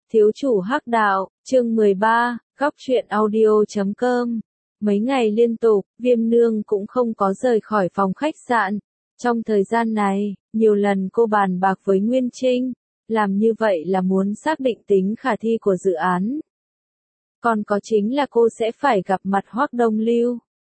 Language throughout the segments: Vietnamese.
Thiếu chủ hắc đạo, chương 13, góc truyện audio.com. Mấy ngày liên tục, Viêm Nương cũng không có rời khỏi phòng khách sạn. Trong thời gian này, nhiều lần cô bàn bạc với Nguyên Trinh, làm như vậy là muốn xác định tính khả thi của dự án. Còn có chính là cô sẽ phải gặp mặt Hoắc Đông Lưu.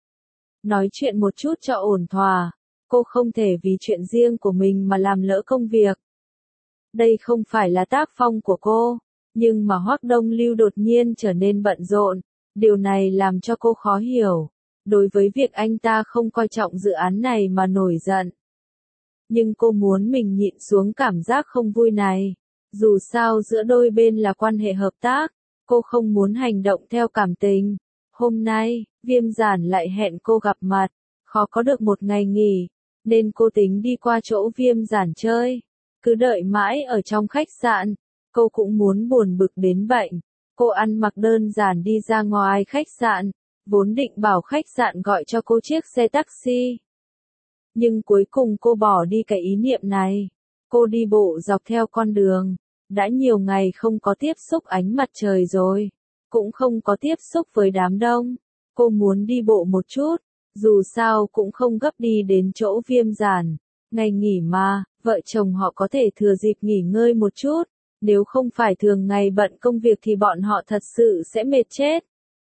Nói chuyện một chút cho ổn thỏa, cô không thể vì chuyện riêng của mình mà làm lỡ công việc. Đây không phải là tác phong của cô, nhưng mà Hoắc Đông Lưu đột nhiên trở nên bận rộn, điều này làm cho cô khó hiểu. Đối với việc anh ta không coi trọng dự án này mà nổi giận. Nhưng cô muốn mình nhịn xuống cảm giác không vui này. Dù sao giữa đôi bên là quan hệ hợp tác, cô không muốn hành động theo cảm tình. Hôm nay, Viêm Giản lại hẹn cô gặp mặt, khó có được một ngày nghỉ, nên cô tính đi qua chỗ Viêm Giản chơi. Cứ đợi mãi ở trong khách sạn, cô cũng muốn buồn bực đến bệnh. Cô ăn mặc đơn giản đi ra ngoài khách sạn, vốn định bảo khách sạn gọi cho cô chiếc xe taxi. Nhưng cuối cùng cô bỏ đi cái ý niệm này. Cô đi bộ dọc theo con đường, đã nhiều ngày không có tiếp xúc ánh mặt trời rồi, cũng không có tiếp xúc với đám đông. Cô muốn đi bộ một chút, dù sao cũng không gấp đi đến chỗ Viêm Giản. Ngày nghỉ mà, vợ chồng họ có thể thừa dịp nghỉ ngơi một chút, nếu không phải thường ngày bận công việc thì bọn họ thật sự sẽ mệt chết.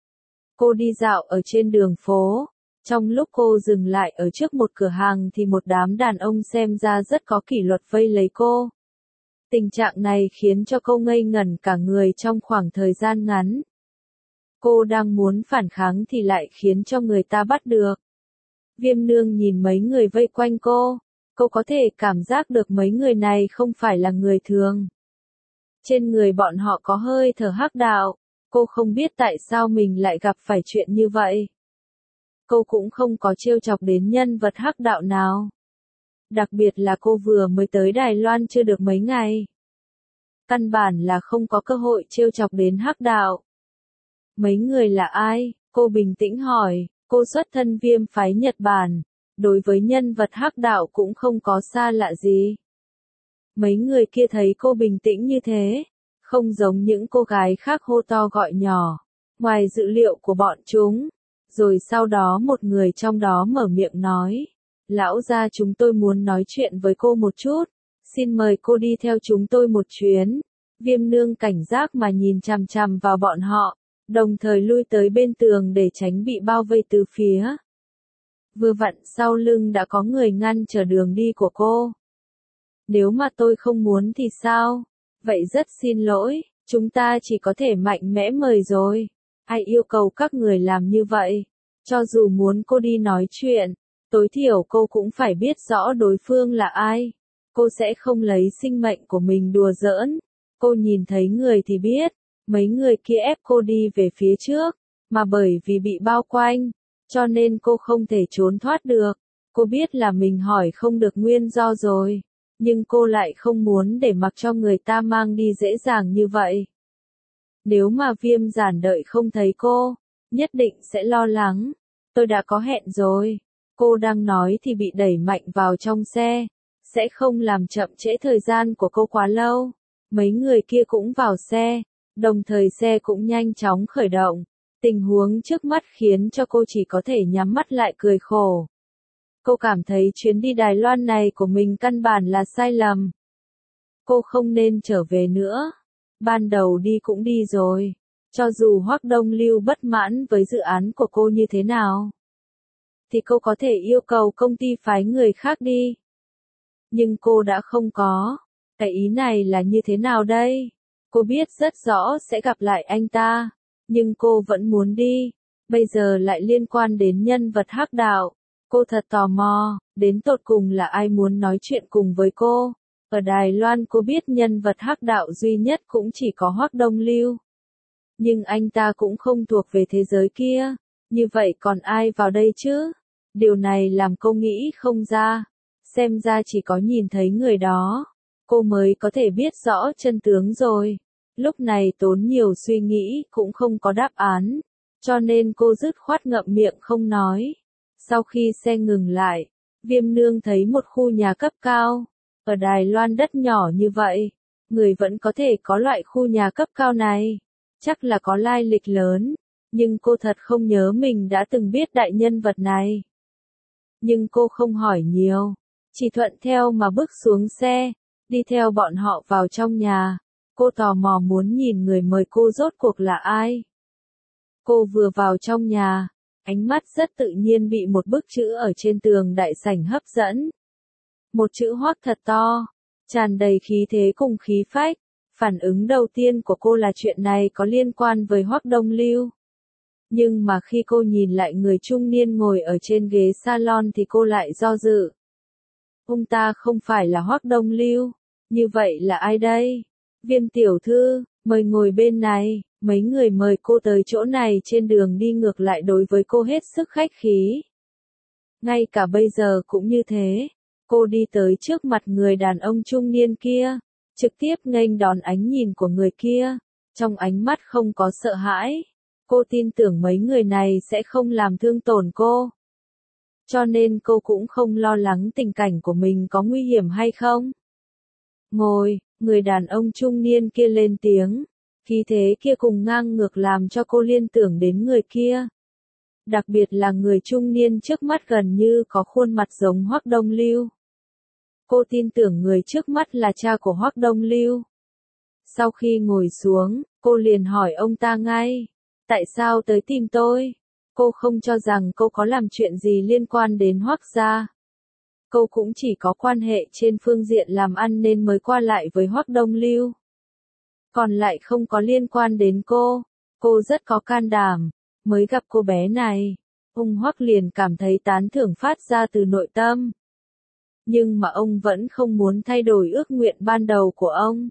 Cô đi dạo ở trên đường phố, trong lúc cô dừng lại ở trước một cửa hàng thì một đám đàn ông xem ra rất có kỷ luật vây lấy cô. Tình trạng này khiến cho cô ngây ngẩn cả người trong khoảng thời gian ngắn. Cô đang muốn phản kháng thì lại khiến cho người ta bắt được. Viêm Nương nhìn mấy người vây quanh cô có thể cảm giác được mấy người này không phải là người thường. Trên người bọn họ có hơi thở hắc đạo, cô không biết tại sao mình lại gặp phải chuyện như vậy. Cô cũng không có trêu chọc đến nhân vật hắc đạo nào. Đặc biệt là cô vừa mới tới Đài Loan chưa được mấy ngày. Căn bản là không có cơ hội trêu chọc đến hắc đạo. Mấy người là ai? Cô bình tĩnh hỏi, cô xuất thân Viêm phái Nhật Bản. Đối với nhân vật hắc đạo cũng không có xa lạ gì. Mấy người kia thấy cô bình tĩnh như thế, không giống những cô gái khác hô to gọi nhỏ, ngoài dự liệu của bọn chúng. Rồi sau đó một người trong đó mở miệng nói, lão gia chúng tôi muốn nói chuyện với cô một chút, xin mời cô đi theo chúng tôi một chuyến. Viêm Nương cảnh giác mà nhìn chằm chằm vào bọn họ, đồng thời lui tới bên tường để tránh bị bao vây từ phía. Vừa vặn sau lưng đã có người ngăn trở đường đi của cô. Nếu mà tôi không muốn thì sao? Vậy rất xin lỗi, chúng ta chỉ có thể mạnh mẽ mời rồi. Ai yêu cầu các người làm như vậy? Cho dù muốn cô đi nói chuyện, tối thiểu cô cũng phải biết rõ đối phương là ai. Cô sẽ không lấy sinh mệnh của mình đùa giỡn. Cô nhìn thấy người thì biết, mấy người kia ép cô đi về phía trước, mà bởi vì bị bao quanh, cho nên cô không thể trốn thoát được. Cô biết là mình hỏi không được nguyên do rồi, nhưng cô lại không muốn để mặc cho người ta mang đi dễ dàng như vậy. Nếu mà Viêm Giản đợi không thấy cô, nhất định sẽ lo lắng. Tôi đã có hẹn rồi. Cô đang nói thì bị đẩy mạnh vào trong xe, sẽ không làm chậm trễ thời gian của cô quá lâu. Mấy người kia cũng vào xe, đồng thời xe cũng nhanh chóng khởi động. Tình huống trước mắt khiến cho cô chỉ có thể nhắm mắt lại cười khổ. Cô cảm thấy chuyến đi Đài Loan này của mình căn bản là sai lầm. Cô không nên trở về nữa. Ban đầu đi cũng đi rồi. Cho dù Hoắc Đông Lưu bất mãn với dự án của cô như thế nào, thì cô có thể yêu cầu công ty phái người khác đi. Nhưng cô đã không có. Cái ý này là như thế nào đây? Cô biết rất rõ sẽ gặp lại anh ta, nhưng cô vẫn muốn đi. Bây giờ lại liên quan đến nhân vật hắc đạo. Cô thật tò mò, đến tột cùng là ai muốn nói chuyện cùng với cô. Ở Đài Loan cô biết nhân vật hắc đạo duy nhất cũng chỉ có Hoắc Đông Lưu. Nhưng anh ta cũng không thuộc về thế giới kia. Như vậy còn ai vào đây chứ? Điều này làm cô nghĩ không ra. Xem ra chỉ có nhìn thấy người đó, cô mới có thể biết rõ chân tướng rồi. Lúc này tốn nhiều suy nghĩ cũng không có đáp án, cho nên cô dứt khoát ngậm miệng không nói. Sau khi xe ngừng lại, Viêm Nương thấy một khu nhà cấp cao. Ở Đài Loan đất nhỏ như vậy, người vẫn có thể có loại khu nhà cấp cao này. Chắc là có lai lịch lớn, nhưng cô thật không nhớ mình đã từng biết đại nhân vật này. Nhưng cô không hỏi nhiều, chỉ thuận theo mà bước xuống xe, đi theo bọn họ vào trong nhà. Cô tò mò muốn nhìn người mời cô rốt cuộc là ai. Cô vừa vào trong nhà, ánh mắt rất tự nhiên bị một bức chữ ở trên tường đại sảnh hấp dẫn. Một chữ Hoắc thật to, tràn đầy khí thế cùng khí phách. Phản ứng đầu tiên của cô là chuyện này có liên quan với Hoắc Đông Lưu. Nhưng mà khi cô nhìn lại người trung niên ngồi ở trên ghế salon thì cô lại do dự. Ông ta không phải là Hoắc Đông Lưu, như vậy là ai đây? Viêm tiểu thư, mời ngồi bên này. Mấy người mời cô tới chỗ này trên đường đi ngược lại đối với cô hết sức khách khí. Ngay cả bây giờ cũng như thế. Cô đi tới trước mặt người đàn ông trung niên kia, trực tiếp nghênh đón ánh nhìn của người kia. Trong ánh mắt không có sợ hãi. Cô tin tưởng mấy người này sẽ không làm thương tổn cô. Cho nên cô cũng không lo lắng tình cảnh của mình có nguy hiểm hay không. Ngồi, người đàn ông trung niên kia lên tiếng. Khí thế kia cùng ngang ngược làm cho cô liên tưởng đến người kia. Đặc biệt là người trung niên trước mắt gần như có khuôn mặt giống Hoắc Đông Lưu. Cô tin tưởng người trước mắt là cha của Hoắc Đông Lưu. Sau khi ngồi xuống, cô liền hỏi ông ta ngay. Tại sao tới tìm tôi? Cô không cho rằng cô có làm chuyện gì liên quan đến Hoắc gia. Cô cũng chỉ có quan hệ trên phương diện làm ăn nên mới qua lại với Hoắc Đông Lưu. Còn lại không có liên quan đến cô. Cô rất có can đảm. Mới gặp cô bé này, ông Hoắc liền cảm thấy tán thưởng phát ra từ nội tâm. Nhưng mà ông vẫn không muốn thay đổi ước nguyện ban đầu của ông.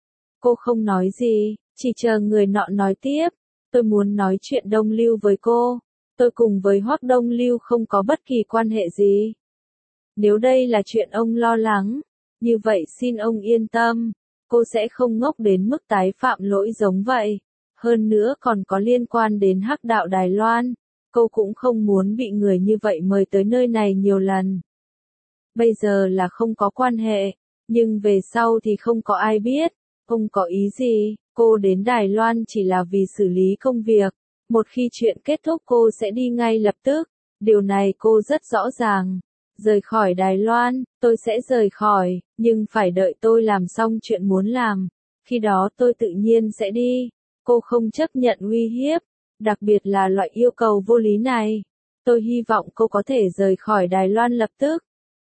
Cô không nói gì, chỉ chờ người nọ nói tiếp. Tôi muốn nói chuyện Đông Lưu với cô. Tôi cùng với Hoắc Đông Lưu không có bất kỳ quan hệ gì. Nếu đây là chuyện ông lo lắng, như vậy xin ông yên tâm. Cô sẽ không ngốc đến mức tái phạm lỗi giống vậy. Hơn nữa còn có liên quan đến Hắc đạo Đài Loan. Cô cũng không muốn bị người như vậy mời tới nơi này nhiều lần. Bây giờ là không có quan hệ, nhưng về sau thì không có ai biết. Ông có ý gì? Cô đến Đài Loan chỉ là vì xử lý công việc. Một khi chuyện kết thúc cô sẽ đi ngay lập tức. Điều này cô rất rõ ràng. Rời khỏi Đài Loan, tôi sẽ rời khỏi, nhưng phải đợi tôi làm xong chuyện muốn làm. Khi đó tôi tự nhiên sẽ đi. Cô không chấp nhận uy hiếp, đặc biệt là loại yêu cầu vô lý này. Tôi hy vọng cô có thể rời khỏi Đài Loan lập tức.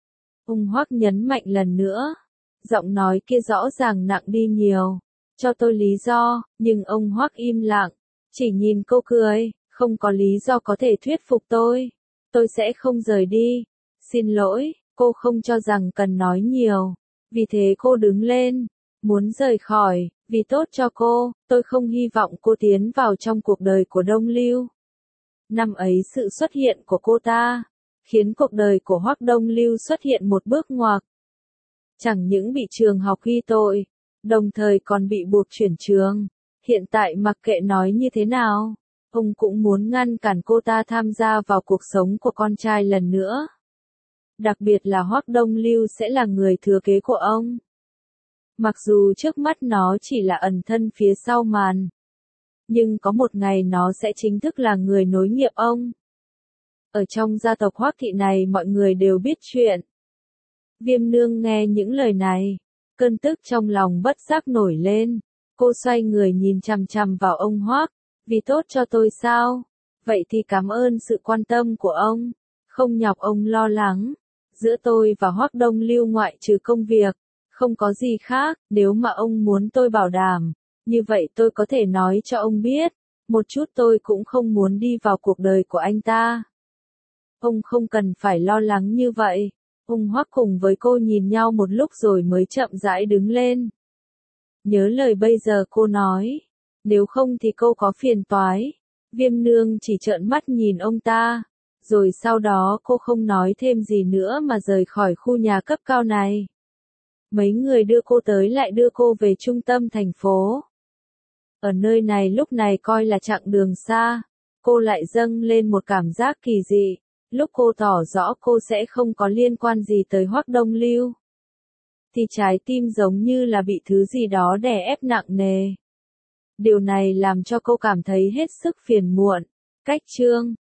Ông Hoắc nhấn mạnh lần nữa. Giọng nói kia rõ ràng nặng đi nhiều. Cho tôi lý do, nhưng ông Hoắc im lặng. Chỉ nhìn cô cười, không có lý do có thể thuyết phục tôi. Tôi sẽ không rời đi. Xin lỗi, cô không cho rằng cần nói nhiều. Vì thế cô đứng lên, muốn rời khỏi, vì tốt cho cô, tôi không hy vọng cô tiến vào trong cuộc đời của Đông Lưu. Năm ấy sự xuất hiện của cô ta, khiến cuộc đời của Hoắc Đông Lưu xuất hiện một bước ngoặt. Chẳng những bị trường học ghi tội, đồng thời còn bị buộc chuyển trường. Hiện tại mặc kệ nói như thế nào, ông cũng muốn ngăn cản cô ta tham gia vào cuộc sống của con trai lần nữa. Đặc biệt là Hoắc Đông Lưu sẽ là người thừa kế của ông. Mặc dù trước mắt nó chỉ là ẩn thân phía sau màn, nhưng có một ngày nó sẽ chính thức là người nối nghiệp ông. Ở trong gia tộc Hoắc thị này mọi người đều biết chuyện. Viêm nương nghe những lời này, cơn tức trong lòng bất giác nổi lên. Cô xoay người nhìn chằm chằm vào ông Hoắc. Vì tốt cho tôi sao? Vậy thì cảm ơn sự quan tâm của ông. Không nhọc ông lo lắng. Giữa tôi và Hoắc Đông Lưu ngoại trừ công việc, không có gì khác. Nếu mà ông muốn tôi bảo đảm, như vậy tôi có thể nói cho ông biết. Một chút tôi cũng không muốn đi vào cuộc đời của anh ta. Ông không cần phải lo lắng như vậy. Ông Hoắc cùng với cô nhìn nhau một lúc rồi mới chậm rãi đứng lên. Nhớ lời bây giờ cô nói. Nếu không thì cô có phiền toái. Viêm nương chỉ trợn mắt nhìn ông ta. Rồi sau đó cô không nói thêm gì nữa mà rời khỏi khu nhà cấp cao này. Mấy người đưa cô tới lại đưa cô về trung tâm thành phố. Ở nơi này lúc này coi là chặng đường xa. Cô lại dâng lên một cảm giác kỳ dị. Lúc cô tỏ rõ cô sẽ không có liên quan gì tới Hoắc Đông Lưu. thì trái tim giống như là bị thứ gì đó đè ép nặng nề. Điều này làm cho cô cảm thấy hết sức phiền muộn. Cách chương